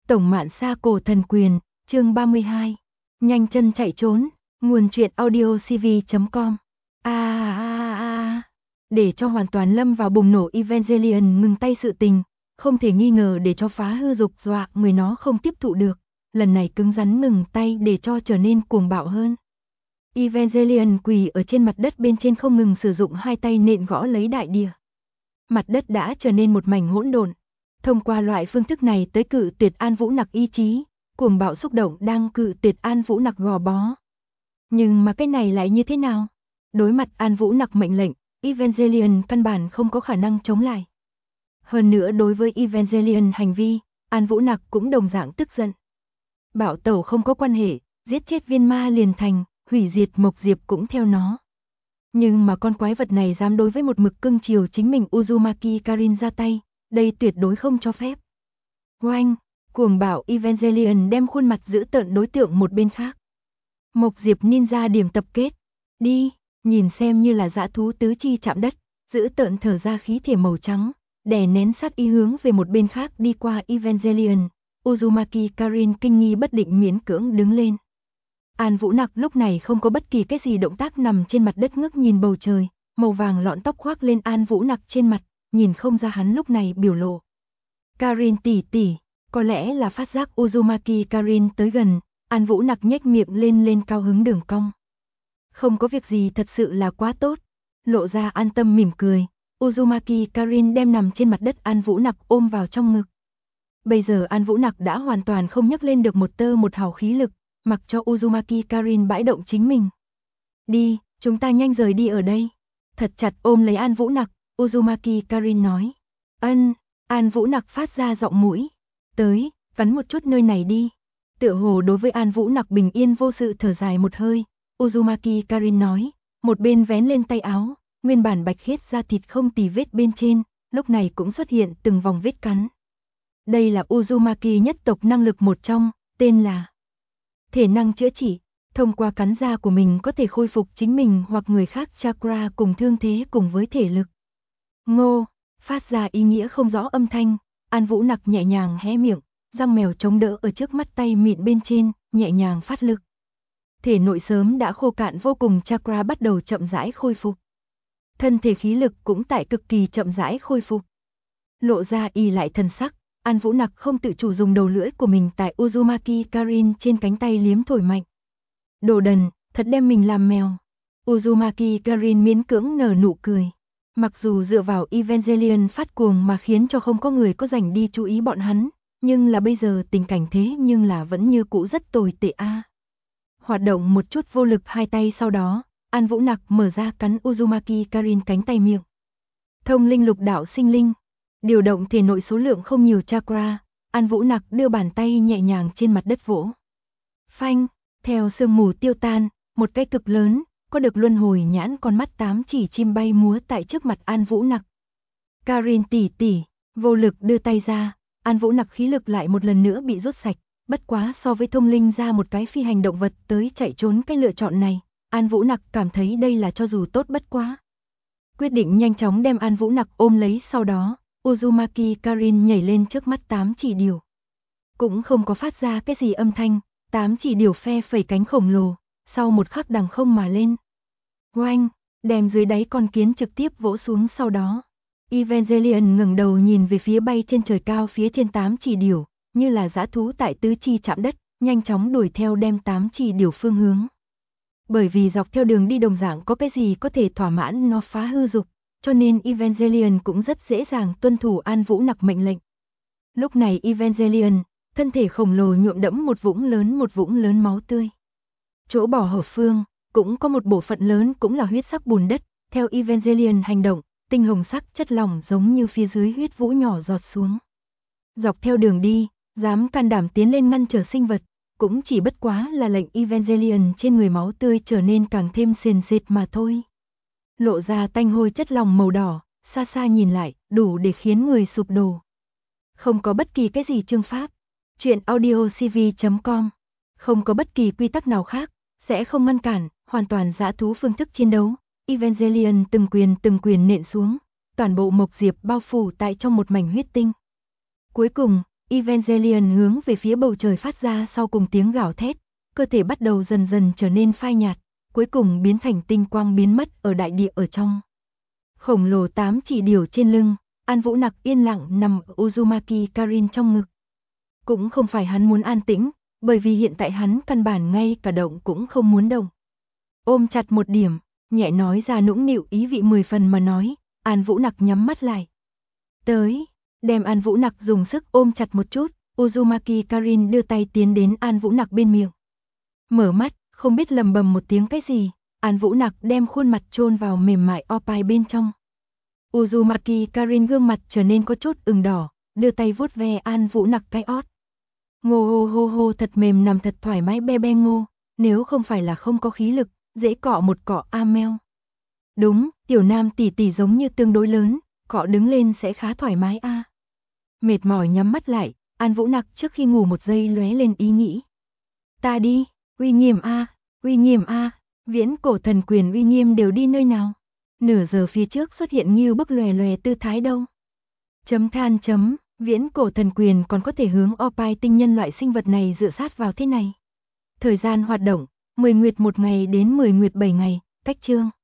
Tổng Mạn Sa Cổ Thần Quyền, chương 32. Nhanh chân chạy trốn, nguồn truyện audio cv.com. Để cho hoàn toàn lâm vào bùng nổ, Evangelion ngừng tay sự tình, không thể nghi ngờ để cho phá hư dục dọa người nó không tiếp thụ được, lần này cứng rắn ngừng tay để cho trở nên cuồng bạo hơn. Evangelion quỳ ở trên mặt đất bên trên không ngừng sử dụng hai tay nện gõ lấy đại địa. Mặt đất đã trở nên một mảnh hỗn độn. Thông qua loại phương thức này tới cự tuyệt An Vũ Nặc ý chí, cuồng bạo xúc động đang cự tuyệt An Vũ Nặc gò bó. Nhưng mà cái này lại như thế nào? Đối mặt An Vũ Nặc mệnh lệnh, Evangelion căn bản không có khả năng chống lại. Hơn nữa đối với Evangelion hành vi, An Vũ Nặc cũng đồng dạng tức giận. Bạo tẩu không có quan hệ, giết chết viên ma liền thành, hủy diệt Mộc Diệp cũng theo nó. Nhưng mà con quái vật này dám đối với một mực cưng chiều chính mình Uzumaki Karin ra tay, đây tuyệt đối không cho phép. Oanh, cuồng bạo Evangelion đem khuôn mặt giữ tợn đối tượng một bên khác. Mộc Diệp ninja điểm tập kết, đi, nhìn xem như là dã thú tứ chi chạm đất, giữ tợn thở ra khí thể màu trắng, đè nén sát ý hướng về một bên khác đi qua Evangelion. Uzumaki Karin kinh nghi bất định miễn cưỡng đứng lên. An Vũ Nặc lúc này không có bất kỳ cái gì động tác, nằm trên mặt đất ngước nhìn bầu trời, màu vàng lọn tóc khoác lên An Vũ Nặc trên mặt, nhìn không ra hắn lúc này biểu lộ. Karin tỷ tỷ, có lẽ là phát giác Uzumaki Karin tới gần, An Vũ Nặc nhếch miệng lên cao hứng đường cong. Không có việc gì, thật sự là quá tốt, lộ ra an tâm mỉm cười. Uzumaki Karin đem nằm trên mặt đất An Vũ Nặc ôm vào trong ngực. Bây giờ An Vũ Nặc đã hoàn toàn không nhấc lên được một tơ một hào khí lực, mặc cho Uzumaki Karin bãi động chính mình. Đi, chúng ta nhanh rời đi ở đây. Thật chặt ôm lấy An Vũ Nặc, Uzumaki Karin nói. Ân, An Vũ Nặc phát ra giọng mũi. Tới, vắn một chút nơi này đi. Tựa hồ đối với An Vũ Nặc bình yên vô sự thở dài một hơi, Uzumaki Karin nói, một bên vén lên tay áo, nguyên bản bạch khiết da thịt không tì vết bên trên, lúc này cũng xuất hiện từng vòng vết cắn. Đây là Uzumaki nhất tộc năng lực một trong, tên là thể năng chữa trị, thông qua cắn da của mình có thể khôi phục chính mình hoặc người khác chakra cùng thương thế cùng với thể lực. Ngô, phát ra ý nghĩa không rõ âm thanh, An Vũ Nặc nhẹ nhàng hé miệng, răng mèo chống đỡ ở trước mắt tay mịn bên trên, nhẹ nhàng phát lực. Thể nội sớm đã khô cạn vô cùng chakra bắt đầu chậm rãi khôi phục. Thân thể khí lực cũng tại cực kỳ chậm rãi khôi phục. Lộ ra y lại thần sắc, An Vũ Nặc không tự chủ dùng đầu lưỡi của mình tại Uzumaki Karin trên cánh tay liếm thổi mạnh. Đồ đần, thật đem mình làm mèo. Uzumaki Karin miễn cưỡng nở nụ cười. Mặc dù dựa vào Evangelion phát cuồng mà khiến cho không có người có rảnh đi chú ý bọn hắn, nhưng là bây giờ tình cảnh thế nhưng là vẫn như cũ rất tồi tệ a. Hoạt động một chút vô lực hai tay, sau đó, An Vũ Nặc mở ra cắn Uzumaki Karin cánh tay miệng. Thông linh lục đạo sinh linh, điều động thể nội số lượng không nhiều chakra, An Vũ Nặc đưa bàn tay nhẹ nhàng trên mặt đất vỗ. Phanh, theo sương mù tiêu tan, một cái cực lớn, có được luân hồi nhãn con mắt 8 chỉ chim bay múa tại trước mặt An Vũ Nặc. Karin tỷ tỷ, vô lực đưa tay ra, An Vũ Nặc khí lực lại một lần nữa bị rút sạch, bất quá so với thông linh ra một cái phi hành động vật tới chạy trốn cái lựa chọn này, An Vũ Nặc cảm thấy đây là cho dù tốt bất quá. Quyết định nhanh chóng đem An Vũ Nặc ôm lấy, sau đó, Uzumaki Karin nhảy lên trước mắt 8 chỉ điểu. Cũng không có phát ra cái gì âm thanh, 8 chỉ điểu phe phẩy cánh khổng lồ, sau một khắc đằng không mà lên. Oanh, đem dưới đáy con kiến trực tiếp vỗ xuống, sau đó. Evangelion ngẩng đầu nhìn về phía bay trên trời cao phía trên 8 chỉ điểu, như là dã thú tại tứ chi chạm đất, nhanh chóng đuổi theo đem 8 chỉ điểu phương hướng. Bởi vì dọc theo đường đi đồng dạng có cái gì có thể thỏa mãn nó phá hư dục, cho nên Evangelion cũng rất dễ dàng tuân thủ An Vũ Nặc mệnh lệnh. Lúc này Evangelion, thân thể khổng lồ nhuộm đẫm một vũng lớn máu tươi. Chỗ bỏ hở phương, cũng có một bộ phận lớn cũng là huyết sắc bùn đất, theo Evangelion hành động, tinh hồng sắc chất lỏng giống như phía dưới huyết vũ nhỏ giọt xuống. Dọc theo đường đi, dám can đảm tiến lên ngăn trở sinh vật, cũng chỉ bất quá là lệnh Evangelion trên người máu tươi trở nên càng thêm sền sệt mà thôi. Lộ ra tanh hôi chất lỏng màu đỏ, xa xa nhìn lại, đủ để khiến người sụp đổ. Không có bất kỳ cái gì chương pháp. Chuyện audio cv.com. Không có bất kỳ quy tắc nào khác, sẽ không ngăn cản, hoàn toàn dã thú phương thức chiến đấu. Evangelion từng quyền nện xuống, toàn bộ Mộc Diệp bao phủ tại trong một mảnh huyết tinh. Cuối cùng, Evangelion hướng về phía bầu trời phát ra sau cùng tiếng gào thét, cơ thể bắt đầu dần dần trở nên phai nhạt, cuối cùng biến thành tinh quang biến mất ở đại địa ở trong. Khổng lồ 8 chỉ điểu trên lưng, An Vũ Nặc yên lặng nằm ở Uzumaki Karin trong ngực. Cũng không phải hắn muốn an tĩnh, bởi vì hiện tại hắn căn bản ngay cả động cũng không muốn động. Ôm chặt một điểm, nhẹ nói ra nũng nịu ý vị 10 phần mà nói, An Vũ Nặc nhắm mắt lại. Tới, đem An Vũ Nặc dùng sức ôm chặt một chút, Uzumaki Karin đưa tay tiến đến An Vũ Nặc bên miệng. Mở mắt, không biết lầm bầm một tiếng cái gì, An Vũ Nặc đem khuôn mặt chôn vào mềm mại opai bên trong. Uzumaki Karin gương mặt trở nên có chút ửng đỏ, đưa tay vuốt ve An Vũ Nặc cái ót. Ngô hô hô hô thật mềm nằm thật thoải mái be be ngô, nếu không phải là không có khí lực, dễ cọ một cọ meo. Đúng, tiểu nam tỷ tỷ giống như tương đối lớn, cọ đứng lên sẽ khá thoải mái a. Mệt mỏi nhắm mắt lại, An Vũ Nặc trước khi ngủ một giây lóe lên ý nghĩ. Ta đi, uy nghiêm a, viễn cổ thần quyền uy nghiêm đều đi nơi nào? Nửa giờ phía trước xuất hiện như bức lòe lòe tư thái đâu. Chấm than chấm, viễn cổ thần quyền còn có thể hướng opai tinh nhân loại sinh vật này dựa sát vào thế này. Thời gian hoạt động, 10 nguyệt 1 ngày đến 10 nguyệt 7 ngày, cách chương.